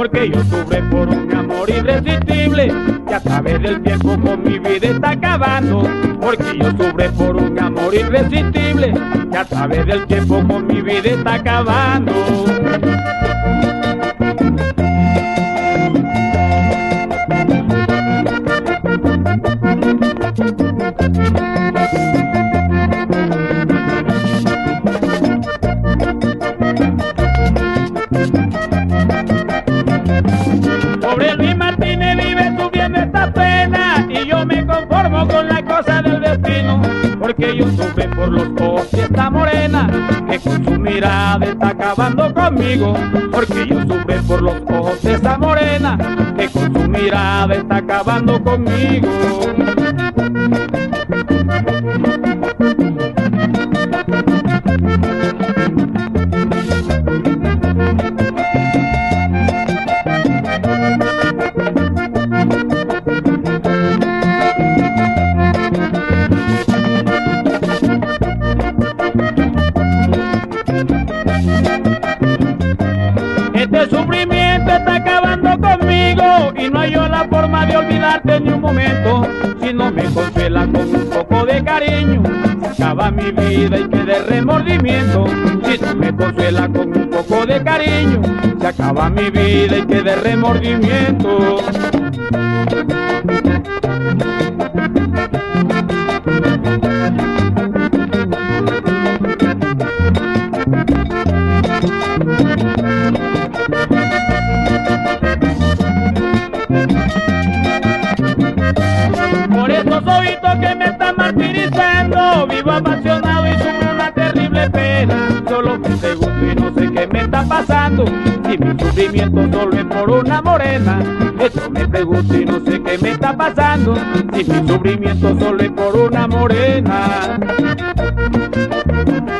porque yo sufro por un amor irresistible, que a través del tiempo con mi vida está acabando, porque yo sufro por un amor irresistible, que a través del tiempo con mi vida está acabando. Sobre Luis Martínez vive sufriendo esta pena y yo me conformo con la cosa del destino, porque yo sufro por los ojos de esta morena que con su mirada está acabando conmigo, porque yo sufro por los ojos de esa morena que con su mirada está acabando conmigo. Este sufrimiento está acabando conmigo y no hay yo la forma de olvidarte ni un momento. Si no me consuela con un poco de cariño, se acaba mi vida y quede remordimiento. Si no me consuela con un poco de cariño, se acaba mi vida y quede remordimiento. Por esos ojitos que me están martirizando, vivo apasionado y sufro una terrible pena. Solo me pregunto y no sé qué me está pasando, si mi sufrimiento solo es por una morena. Eso me pregunto y no sé qué me está pasando, si mi sufrimiento solo es por una morena.